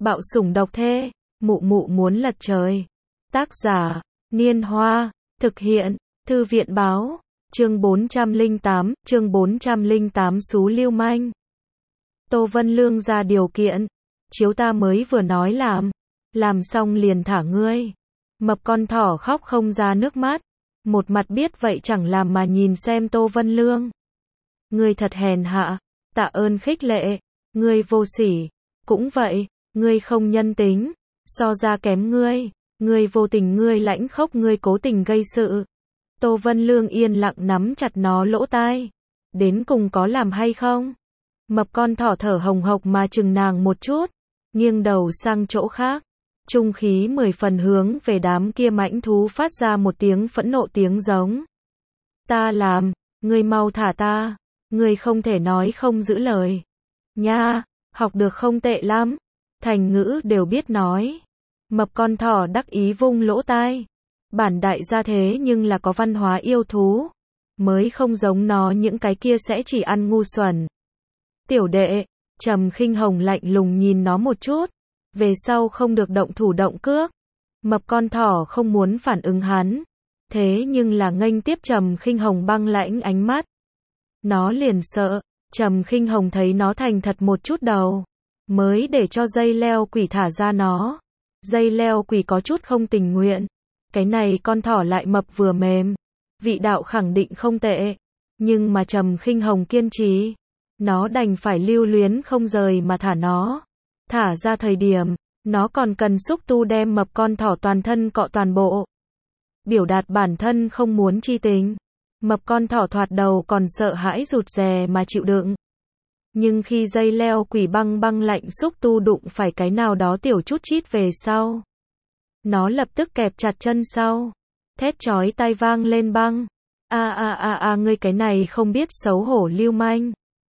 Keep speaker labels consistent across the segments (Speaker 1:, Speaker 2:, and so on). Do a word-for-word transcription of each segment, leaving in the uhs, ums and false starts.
Speaker 1: Bạo sủng độc thê, mụ mụ muốn lật trời. Tác giả, Niên Hoa, thực hiện, Thư viện Báo, chương bốn trăm lẻ tám, chương bốn trăm lẻ tám xú lưu manh. Tô Vân Lương ra điều kiện, chiếu ta mới vừa nói làm, làm xong liền thả ngươi. Mập con thỏ khóc không ra nước mắt, một mặt biết vậy chẳng làm mà nhìn xem Tô Vân Lương. Ngươi thật hèn hạ, tạ ơn khích lệ, ngươi vô sỉ, cũng vậy, ngươi không nhân tính, so ra kém ngươi, ngươi vô tình, ngươi lãnh khốc, ngươi cố tình gây sự. Tô Vân Lương yên lặng nắm chặt nó lỗ tai, đến cùng có làm hay không? Mập con thỏ thở hồng hộc mà chừng nàng một chút, nghiêng đầu sang chỗ khác, trung khí mười phần hướng về đám kia mãnh thú phát ra một tiếng phẫn nộ tiếng giống. Ta làm, ngươi mau thả ta, ngươi không thể nói không giữ lời. Nha, học được không tệ lắm, thành ngữ đều biết nói. Mập con thỏ đắc ý vung lỗ tai. Bản đại gia thế nhưng là có văn hóa yêu thú, mới không giống nó những cái kia sẽ chỉ ăn ngu xuẩn. Tiểu đệ, Trầm Khinh Hồng lạnh lùng nhìn nó một chút, về sau không được động thủ động cước. Mập con thỏ không muốn phản ứng hắn, thế nhưng là nghênh tiếp Trầm Khinh Hồng băng lãnh ánh mắt. Nó liền sợ, Trầm Khinh Hồng thấy nó thành thật một chút đầu, mới để cho dây leo quỷ thả ra nó. Dây leo quỷ có chút không tình nguyện, cái này con thỏ lại mập vừa mềm, vị đạo khẳng định không tệ, nhưng mà Trầm Khinh Hồng kiên trì, nó đành phải lưu luyến không rời mà thả nó. Thả ra thời điểm, nó còn cần xúc tu đem mập con thỏ toàn thân cọ toàn bộ, biểu đạt bản thân không muốn chi tình. Mập con thỏ thoạt đầu còn sợ hãi rụt rè mà chịu đựng, nhưng khi dây leo quỷ băng băng lạnh xúc tu đụng phải cái nào đó tiểu chút chít về sau, nó lập tức kẹp chặt chân sau, thét chói tai vang lên băng. A a a a ngươi cái này không biết xấu hổ lưu manh.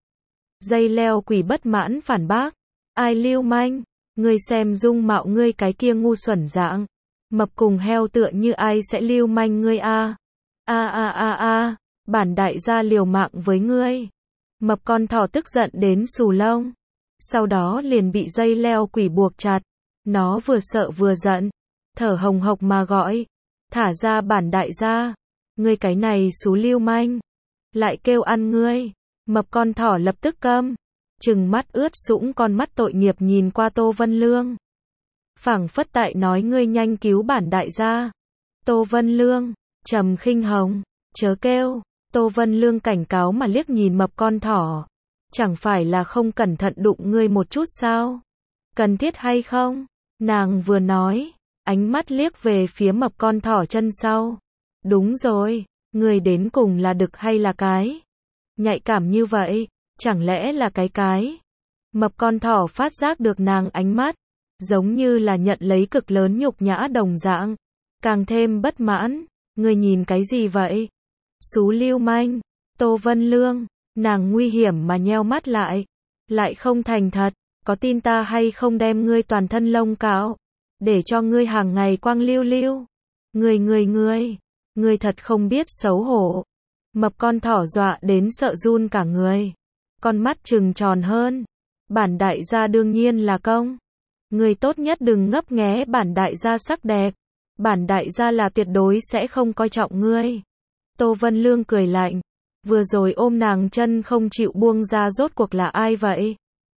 Speaker 1: Dây leo quỷ bất mãn phản bác. Ai lưu manh? Ngươi xem dung mạo ngươi cái kia ngu xuẩn dạng. Mập cùng heo tựa như ai sẽ lưu manh ngươi a? A a a a, bản đại gia liều mạng với ngươi. Mập con thỏ tức giận đến xù lông. Sau đó liền bị dây leo quỷ buộc chặt. Nó vừa sợ vừa giận, thở hồng hộc mà gọi. Thả ra bản đại gia. Ngươi cái này xú lưu manh. Lại kêu ăn ngươi. Mập con thỏ lập tức câm, trừng mắt ướt sũng con mắt tội nghiệp nhìn qua Tô Vân Lương. Phảng phất tại nói ngươi nhanh cứu bản đại gia. Tô Vân Lương, Trầm Khinh Hồng, chớ kêu. Tô Vân Lương cảnh cáo mà liếc nhìn mập con thỏ. Chẳng phải là không cẩn thận đụng ngươi một chút sao? Cần thiết hay không? Nàng vừa nói, ánh mắt liếc về phía mập con thỏ chân sau. Đúng rồi, ngươi đến cùng là đực hay là cái? Nhạy cảm như vậy, chẳng lẽ là cái cái? Mập con thỏ phát giác được nàng ánh mắt, giống như là nhận lấy cực lớn nhục nhã đồng dạng, càng thêm bất mãn. Ngươi nhìn cái gì vậy? Xú lưu manh. Tô Vân Lương, nàng nguy hiểm mà nheo mắt lại, lại không thành thật, có tin ta hay không đem ngươi toàn thân lông cạo, để cho ngươi hàng ngày quang lưu lưu. Ngươi ngươi ngươi, ngươi thật không biết xấu hổ. Mập con thỏ dọa đến sợ run cả người, con mắt trừng tròn hơn. Bản đại gia đương nhiên là công. Ngươi tốt nhất đừng ngấp nghé bản đại gia sắc đẹp. Bản đại gia là tuyệt đối sẽ không coi trọng ngươi. Tô Vân Lương cười lạnh, vừa rồi ôm nàng chân không chịu buông ra rốt cuộc là ai vậy?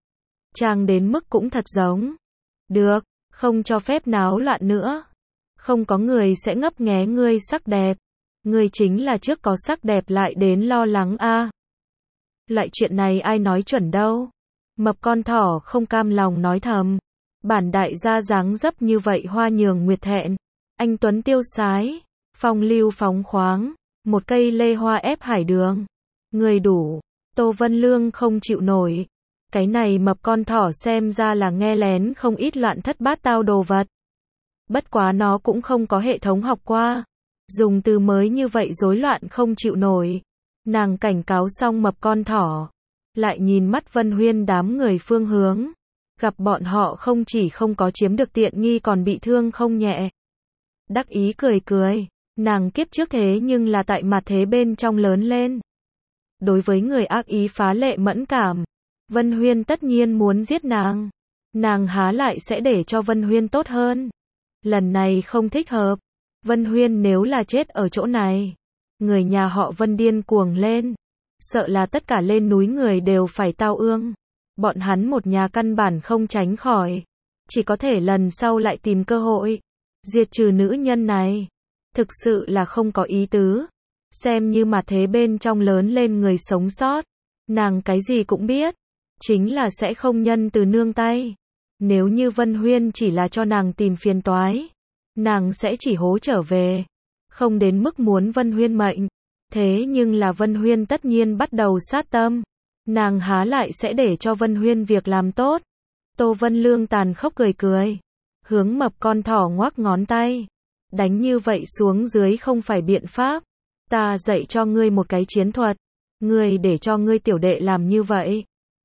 Speaker 1: Chàng đến mức cũng thật giống. Được, không cho phép náo loạn nữa. Không có người sẽ ngấp nghé ngươi sắc đẹp. Ngươi chính là trước có sắc đẹp lại đến lo lắng a. À. Loại chuyện này ai nói chuẩn đâu. Mập con thỏ không cam lòng nói thầm. Bản đại gia dáng dấp như vậy hoa nhường nguyệt thẹn. Anh tuấn tiêu sái, phong lưu phóng khoáng, một cây lê hoa ép hải đường. Người đủ. Tô Vân Lương không chịu nổi. Cái này mập con thỏ xem ra là nghe lén không ít loạn thất bát tao đồ vật. Bất quá nó cũng không có hệ thống học qua. Dùng từ mới như vậy rối loạn không chịu nổi. Nàng cảnh cáo xong mập con thỏ, lại nhìn mắt Vân Huyên đám người phương hướng. Gặp bọn họ không chỉ không có chiếm được tiện nghi còn bị thương không nhẹ. Đắc ý cười cười, nàng kiếp trước thế nhưng là tại mặt thế bên trong lớn lên. Đối với người ác ý phá lệ mẫn cảm, Vân Huyên tất nhiên muốn giết nàng. nàng há lại sẽ để cho Vân Huyên tốt hơn. Lần này không thích hợp. Vân Huyên nếu là chết ở chỗ này, người nhà họ Vân điên cuồng lên. Sợ là tất cả lên núi người đều phải tao ương. Bọn hắn một nhà căn bản không tránh khỏi. Chỉ có thể lần sau lại tìm cơ hội. Diệt trừ nữ nhân này. Thực sự là không có ý tứ. Xem như mà thế bên trong lớn lên người sống sót. Nàng cái gì cũng biết. Chính là sẽ không nhân từ nương tay. Nếu như Vân Huyên chỉ là cho nàng tìm phiền toái, nàng sẽ chỉ hố trở về. Không đến mức muốn Vân Huyên mệnh. Thế nhưng là Vân Huyên tất nhiên bắt đầu sát tâm. Nàng há lại sẽ để cho Vân Huyên việc làm tốt. Tô Vân Lương tàn khốc cười cười. Hướng mập con thỏ ngoắc ngón tay. Đánh như vậy xuống dưới không phải biện pháp. Ta dạy cho ngươi một cái chiến thuật. Ngươi để cho ngươi tiểu đệ làm như vậy.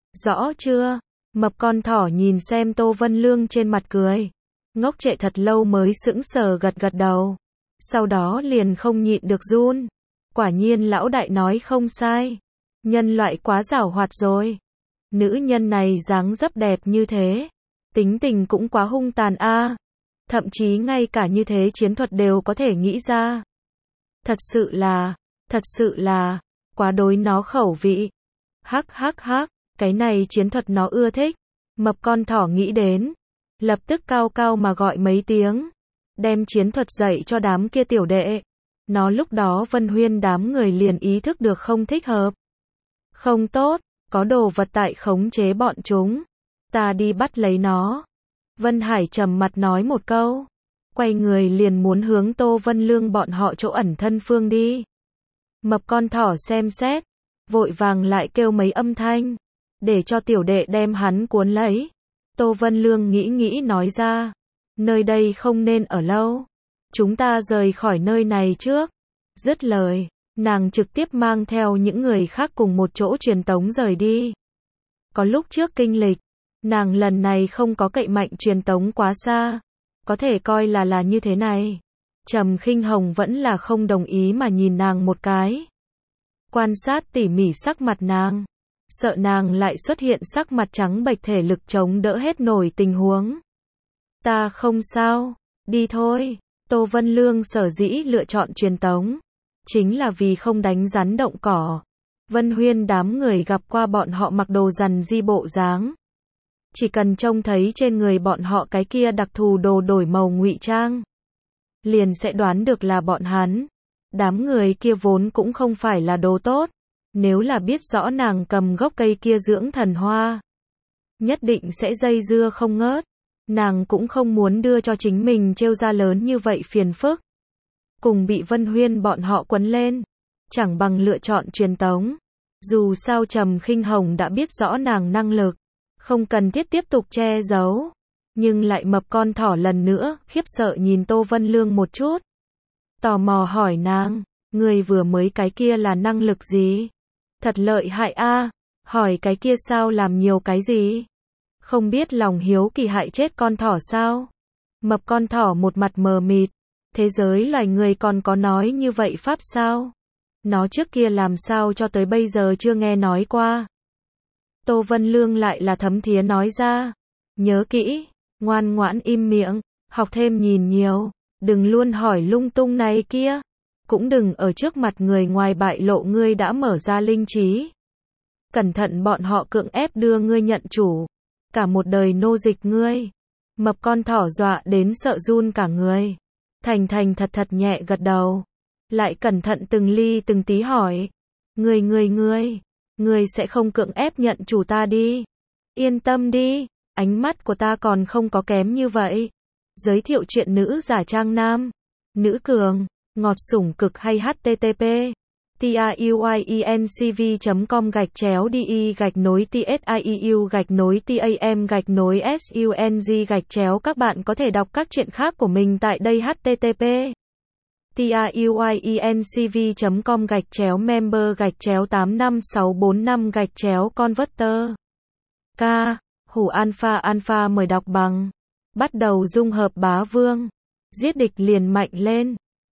Speaker 1: Rõ chưa? Mập con thỏ nhìn xem Tô Vân Lương trên mặt cười. Ngốc trệ thật lâu mới sững sờ gật gật đầu. Sau đó liền không nhịn được run. Quả nhiên lão đại nói không sai. Nhân loại quá giảo hoạt rồi. Nữ nhân này dáng dấp đẹp như thế. Tính tình cũng quá hung tàn a. Thậm chí ngay cả như thế chiến thuật đều có thể nghĩ ra. Thật sự là, thật sự là, quá đối nó khẩu vị. Hắc hắc hắc, cái này chiến thuật nó ưa thích. Mập con thỏ nghĩ đến. Lập tức cao cao mà gọi mấy tiếng. Đem chiến thuật dạy cho đám kia tiểu đệ. Nó lúc đó Vân Huyên đám người liền ý thức được không thích hợp. Không tốt, có đồ vật tại khống chế bọn chúng. Ta đi bắt lấy nó. Vân Hải trầm mặt nói một câu. Quay người liền muốn hướng Tô Vân Lương bọn họ chỗ ẩn thân phương đi. Mập con thỏ xem xét. Vội vàng lại kêu mấy âm thanh. Để cho tiểu đệ đem hắn cuốn lấy. Tô Vân Lương nghĩ nghĩ nói ra. Nơi đây không nên ở lâu. Chúng ta rời khỏi nơi này trước. Dứt lời, nàng trực tiếp mang theo những người khác cùng một chỗ truyền tống rời đi. Có lúc trước kinh lịch, nàng lần này không có cậy mạnh truyền tống quá xa. Có thể coi là là như thế này. Trầm Khinh Hồng vẫn là không đồng ý mà nhìn nàng một cái. Quan sát tỉ mỉ sắc mặt nàng. Sợ nàng lại xuất hiện sắc mặt trắng bệch thể lực chống đỡ hết nổi tình huống. Ta không sao, đi thôi. Tô Vân Lương sở dĩ lựa chọn truyền tống. Chính là vì không đánh rắn động cỏ. Vân Huyên đám người gặp qua bọn họ mặc đồ rằn di bộ dáng. Chỉ cần trông thấy trên người bọn họ cái kia đặc thù đồ đổi màu ngụy trang. Liền sẽ đoán được là bọn hắn. Đám người kia vốn cũng không phải là đồ tốt. Nếu là biết rõ nàng cầm gốc cây kia dưỡng thần hoa. Nhất định sẽ dây dưa không ngớt. Nàng cũng không muốn đưa cho chính mình trêu ra lớn như vậy phiền phức. Cùng bị Vân Huyên bọn họ quấn lên. Chẳng bằng lựa chọn truyền tống. Dù sao Trầm Khinh Hồng đã biết rõ nàng năng lực. Không cần thiết tiếp tục che giấu. Nhưng lại mập con thỏ lần nữa, khiếp sợ nhìn Tô Vân Lương một chút. Tò mò hỏi nàng, người vừa mới cái kia là năng lực gì? Thật lợi hại a. Hỏi cái kia sao làm nhiều cái gì? Không biết lòng hiếu kỳ hại chết con thỏ sao? Mập con thỏ một mặt mờ mịt. Thế giới loài người còn có nói như vậy pháp sao? Nó trước kia làm sao cho tới bây giờ chưa nghe nói qua. Tô Vân Lương lại là thấm thía nói ra. Nhớ kỹ, ngoan ngoãn im miệng, học thêm nhìn nhiều, đừng luôn hỏi lung tung này kia. Cũng đừng ở trước mặt người ngoài bại lộ ngươi đã mở ra linh trí. Cẩn thận bọn họ cưỡng ép đưa ngươi nhận chủ. Cả một đời nô dịch ngươi. Mập con thỏ dọa đến sợ run cả người. Thành thành thật thật nhẹ gật đầu. Lại cẩn thận từng ly từng tí hỏi. Ngươi ngươi ngươi, ngươi sẽ không cưỡng ép nhận chủ ta đi. Yên tâm đi, ánh mắt của ta còn không có kém như vậy. Giới thiệu chuyện nữ giả trang nam. Nữ cường, ngọt sủng cực hay http tiuyencv.com gạch chéo đi gạch nối tsiu gạch nối tam gạch nối sung gạch chéo. Các bạn có thể đọc các chuyện khác của mình tại đây. Http tiuyencv.com gạch chéo member gạch chéo tám năm sáu bốn năm gạch chéo converter. K. Hủ alpha alpha mời đọc bằng. Bắt đầu dung hợp bá vương. Giết địch liền mạnh lên.